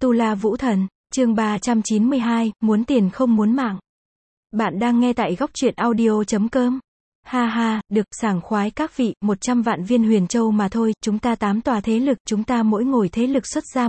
Tu La Vũ Thần, chương 392, muốn tiền không muốn mạng. Bạn đang nghe tại góc truyện audio.com. Ha ha, được, sảng khoái các vị, 100 vạn viên huyền châu mà thôi, chúng ta 8 tòa thế lực, chúng ta mỗi ngồi thế lực xuất ra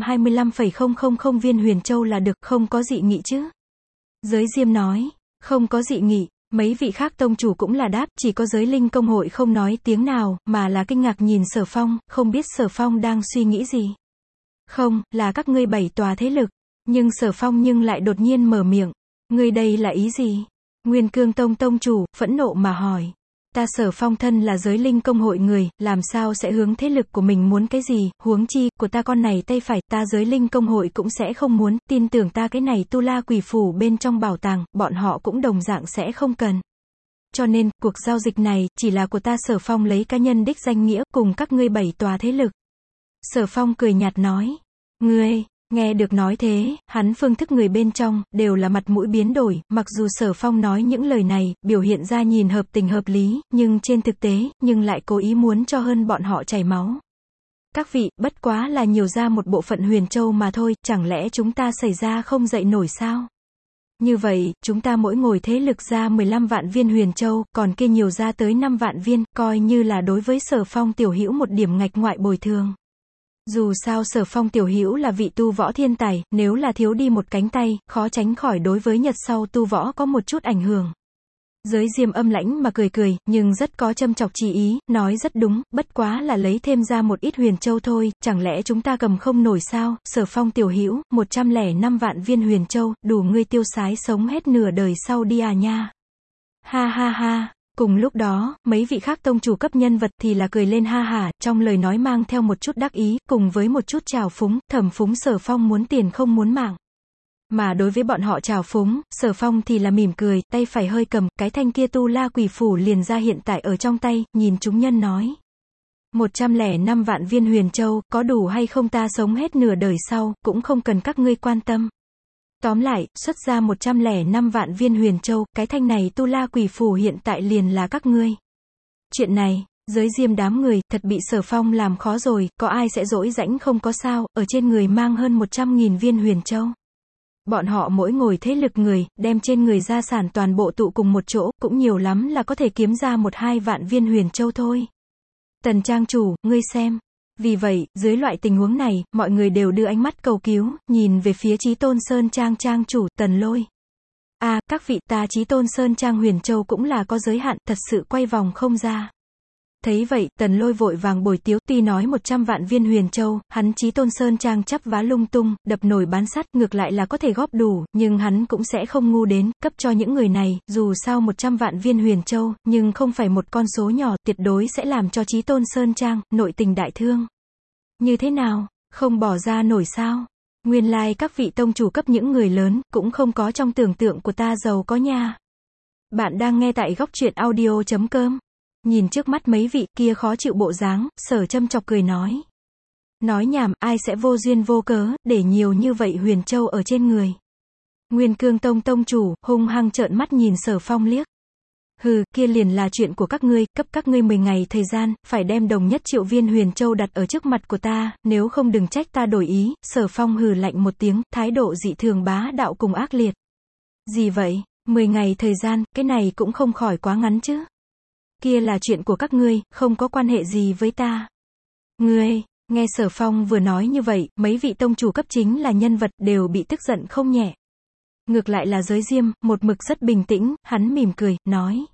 125,000 viên huyền châu là được, không có dị nghị chứ. Giới Diêm nói, không có dị nghị. Mấy vị khác tông chủ cũng là đáp, chỉ có Giới Linh công hội không nói tiếng nào, mà là kinh ngạc nhìn Sở Phong, không biết Sở Phong đang suy nghĩ gì. Không, là các ngươi 7 tòa thế lực. Nhưng Sở Phong lại đột nhiên mở miệng. Ngươi đây là ý gì? Nguyên Cương Tông tông chủ, phẫn nộ mà hỏi. Ta Sở Phong thân là Giới Linh công hội người, làm sao sẽ hướng thế lực của mình muốn cái gì, huống chi, của ta con này tay phải, ta Giới Linh công hội cũng sẽ không muốn, tin tưởng ta cái này Tu La Quỷ Phủ bên trong bảo tàng, bọn họ cũng đồng dạng sẽ không cần. Cho nên, cuộc giao dịch này, chỉ là của ta Sở Phong lấy cá nhân đích danh nghĩa, cùng các ngươi 7 tòa thế lực. Sở Phong cười nhạt nói. Ngươi, nghe được nói thế, hắn phương thức người bên trong, đều là mặt mũi biến đổi, mặc dù Sở Phong nói những lời này, biểu hiện ra nhìn hợp tình hợp lý, nhưng trên thực tế, lại cố ý muốn cho hơn bọn họ chảy máu. Các vị, bất quá là nhiều ra một bộ phận huyền châu mà thôi, chẳng lẽ chúng ta xảy ra không dậy nổi sao? Như vậy, chúng ta mỗi ngồi thế lực ra 15 vạn viên huyền châu, còn kia nhiều ra tới 5 vạn viên, coi như là đối với Sở Phong tiểu hữu một điểm ngạch ngoại bồi thường. Dù sao Sở Phong tiểu hữu là vị tu võ thiên tài, nếu là thiếu đi một cánh tay, khó tránh khỏi đối với nhật sau tu võ có một chút ảnh hưởng. Giới Diêm âm lãnh mà cười, nhưng rất có châm chọc chỉ ý, nói rất đúng, bất quá là lấy thêm ra một ít huyền châu thôi, chẳng lẽ chúng ta cầm không nổi sao? Sở Phong tiểu hữu, 105 vạn viên huyền châu, đủ ngươi tiêu sái sống hết nửa đời sau đi à nha. Ha ha ha. Cùng lúc đó, mấy vị khác tông chủ cấp nhân vật thì là cười lên ha hả, trong lời nói mang theo một chút đắc ý, cùng với một chút trào phúng, thầm phúng Sở Phong muốn tiền không muốn mạng. Mà đối với bọn họ trào phúng, Sở Phong thì là mỉm cười, tay phải hơi cầm, cái thanh kia Tu La Quỷ Phủ liền ra hiện tại ở trong tay, nhìn chúng nhân nói. 105 vạn viên huyền châu, có đủ hay không ta sống hết nửa đời sau, cũng không cần các ngươi quan tâm. Tóm lại, xuất ra 105 vạn viên huyền châu, cái thanh này Tu La Quỷ Phủ hiện tại liền là các ngươi. Chuyện này, Giới Diêm đám người, thật bị Sở Phong làm khó rồi, có ai sẽ dỗi rãnh không có sao, ở trên người mang hơn 100.000 viên huyền châu. Bọn họ mỗi ngồi thế lực người, đem trên người gia sản toàn bộ tụ cùng một chỗ, cũng nhiều lắm là có thể kiếm ra 1-2 vạn viên huyền châu thôi. Tần trang chủ, ngươi xem. Vì vậy, dưới loại tình huống này, mọi người đều đưa ánh mắt cầu cứu, nhìn về phía Chí Tôn Sơn Trang trang chủ, Tần Lôi. Các vị, ta Chí Tôn Sơn Trang huyền châu cũng là có giới hạn, thật sự quay vòng không ra. Thấy vậy, Tần Lôi vội vàng bồi tiếu, tuy nói 100 vạn viên huyền châu, hắn Chí Tôn Sơn Trang chắp vá lung tung, đập nồi bán sắt, ngược lại là có thể góp đủ, nhưng hắn cũng sẽ không ngu đến, cấp cho những người này, dù sao 100 vạn viên huyền châu, nhưng không phải một con số nhỏ, tuyệt đối sẽ làm cho Chí Tôn Sơn Trang, nội tình đại thương. Như thế nào, không bỏ ra nổi sao? Nguyên lai các vị tông chủ cấp những người lớn, cũng không có trong tưởng tượng của ta giàu có nha. Bạn đang nghe tại góc truyện audio.com. Nhìn trước mắt mấy vị kia khó chịu bộ dáng, Sở châm chọc cười nói. Nói nhảm, ai sẽ vô duyên vô cớ, để nhiều như vậy huyền châu ở trên người. Nguyên Cương Tông tông chủ, hung hăng trợn mắt nhìn Sở Phong liếc. Hừ, kia liền là chuyện của các ngươi, cấp các ngươi 10 ngày thời gian, phải đem đồng nhất triệu viên huyền châu đặt ở trước mặt của ta, nếu không đừng trách ta đổi ý. Sở Phong hừ lạnh một tiếng, thái độ dị thường bá đạo cùng ác liệt. Gì vậy, 10 ngày thời gian, cái này cũng không khỏi quá ngắn chứ. Kia là chuyện của các ngươi, không có quan hệ gì với ta. Ngươi, nghe Sở Phong vừa nói như vậy, mấy vị tông chủ cấp chính là nhân vật đều bị tức giận không nhẹ. Ngược lại là Giới Diêm, một mực rất bình tĩnh, hắn mỉm cười, nói.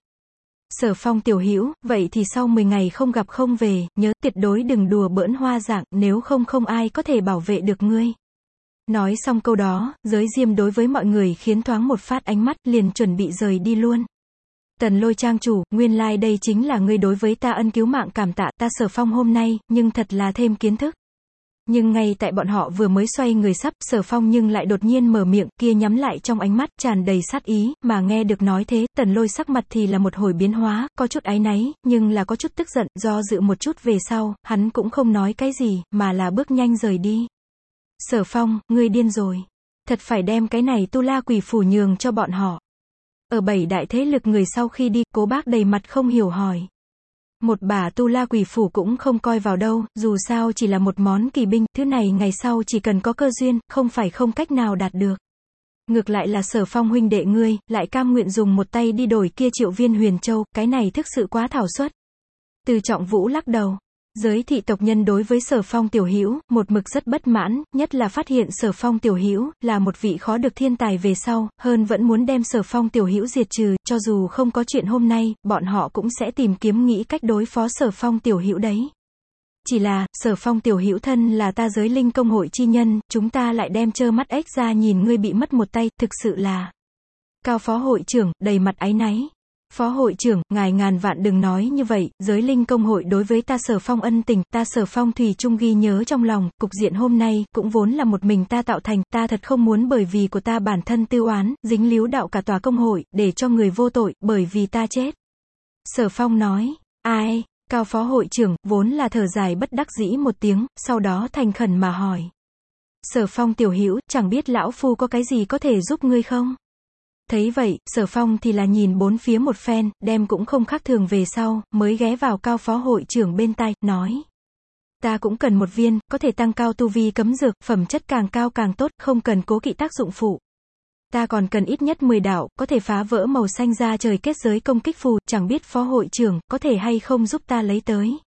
Sở Phong tiểu hữu, vậy thì sau 10 ngày không gặp không về, nhớ tuyệt đối đừng đùa bỡn hoa dạng, nếu không ai có thể bảo vệ được ngươi. Nói xong câu đó, Giới Diêm đối với mọi người khiến thoáng một phát ánh mắt, liền chuẩn bị rời đi luôn. Tần Lôi trang chủ, nguyên lai đây chính là ngươi đối với ta ân cứu mạng cảm tạ ta Sở Phong hôm nay, nhưng thật là thêm kiến thức. Nhưng ngay tại bọn họ vừa mới xoay người sắp, Sở Phong lại đột nhiên mở miệng, kia nhắm lại trong ánh mắt, tràn đầy sát ý, mà nghe được nói thế, Tần Lôi sắc mặt thì là một hồi biến hóa, có chút áy náy, nhưng là có chút tức giận, do dự một chút về sau, hắn cũng không nói cái gì, mà là bước nhanh rời đi. Sở Phong, ngươi điên rồi. Thật phải đem cái này Tu La Quỷ Phủ nhường cho bọn họ. Ở 7 đại thế lực người sau khi đi, Cố Bác đầy mặt không hiểu hỏi. Một bả tu la quỷ phủ cũng không coi vào đâu, dù sao chỉ là một món kỳ binh, thứ này ngày sau chỉ cần có cơ duyên, không phải không cách nào đạt được. Ngược lại là Sở Phong huynh đệ ngươi, lại cam nguyện dùng một tay đi đổi kia triệu viên huyền châu, cái này thực sự quá thảo suất. Từ Trọng Vũ lắc đầu. Giới thị tộc nhân đối với Sở Phong tiểu hữu, một mực rất bất mãn, nhất là phát hiện Sở Phong tiểu hữu, là một vị khó được thiên tài về sau, hơn vẫn muốn đem Sở Phong tiểu hữu diệt trừ, cho dù không có chuyện hôm nay, bọn họ cũng sẽ tìm kiếm nghĩ cách đối phó Sở Phong tiểu hữu đấy. Chỉ là, Sở Phong tiểu hữu thân là ta giới linh công hội chi nhân, chúng ta lại đem trơ mắt ếch ra nhìn ngươi bị mất một tay, thực sự là. Cao phó hội trưởng, đầy mặt áy náy. Phó hội trưởng, ngài ngàn vạn đừng nói như vậy, giới linh công hội đối với ta Sở Phong ân tình, ta Sở Phong thủy chung ghi nhớ trong lòng, cục diện hôm nay, cũng vốn là một mình ta tạo thành, ta thật không muốn bởi vì của ta bản thân tư oán, dính líu đạo cả tòa công hội, để cho người vô tội, bởi vì ta chết. Sở Phong nói, ai? Cao phó hội trưởng, vốn là thở dài bất đắc dĩ một tiếng, sau đó thành khẩn mà hỏi. Sở Phong tiểu hữu, chẳng biết lão phu có cái gì có thể giúp ngươi không? Thấy vậy, Sở Phong thì là nhìn bốn phía một phen, đem cũng không khác thường về sau, mới ghé vào Cao phó hội trưởng bên tai, nói. Ta cũng cần một viên, có thể tăng cao tu vi cấm dược, phẩm chất càng cao càng tốt, không cần cố kỵ tác dụng phụ. Ta còn cần ít nhất 10 đạo, có thể phá vỡ màu xanh ra trời kết giới công kích phù, chẳng biết phó hội trưởng, có thể hay không giúp ta lấy tới.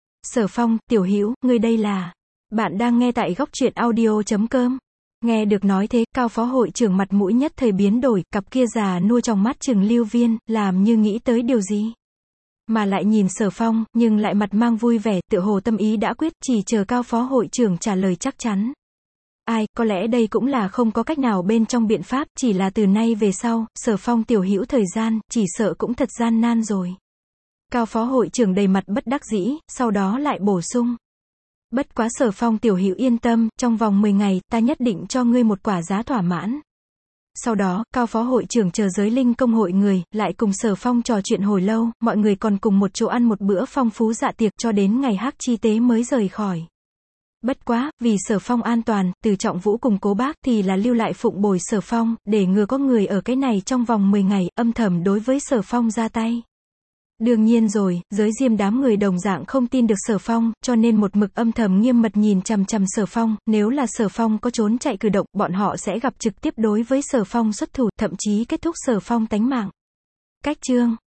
Sở Phong, tiểu hữu, ngươi đây là. Bạn đang nghe tại góc truyện audio.com. Nghe được nói thế, Cao phó hội trưởng mặt mũi nhất thời biến đổi, cặp kia già nua trong mắt trừng lưu viên, làm như nghĩ tới điều gì. Mà lại nhìn Sở Phong, nhưng lại mặt mang vui vẻ, tựa hồ tâm ý đã quyết, chỉ chờ Cao phó hội trưởng trả lời chắc chắn. Ai, có lẽ đây cũng là không có cách nào bên trong biện pháp, chỉ là từ nay về sau, Sở Phong tiểu hữu thời gian, chỉ sợ cũng thật gian nan rồi. Cao phó hội trưởng đầy mặt bất đắc dĩ, sau đó lại bổ sung. Bất quá Sở Phong tiểu hữu yên tâm, trong vòng 10 ngày, ta nhất định cho ngươi một quả giá thỏa mãn. Sau đó, Cao phó hội trưởng chờ giới linh công hội người, lại cùng Sở Phong trò chuyện hồi lâu, mọi người còn cùng một chỗ ăn một bữa phong phú dạ tiệc cho đến ngày hắc chi tế mới rời khỏi. Bất quá, vì Sở Phong an toàn, Từ Trọng Vũ cùng Cố Bác thì là lưu lại phụng bồi Sở Phong, để ngừa có người ở cái này trong vòng 10 ngày, âm thầm đối với Sở Phong ra tay. Đương nhiên rồi, giới diêm đám người đồng dạng không tin được Sở Phong, cho nên một mực âm thầm nghiêm mật nhìn chằm chằm Sở Phong, nếu là Sở Phong có trốn chạy cử động, bọn họ sẽ gặp trực tiếp đối với Sở Phong xuất thủ, thậm chí kết thúc Sở Phong tánh mạng. Cách chương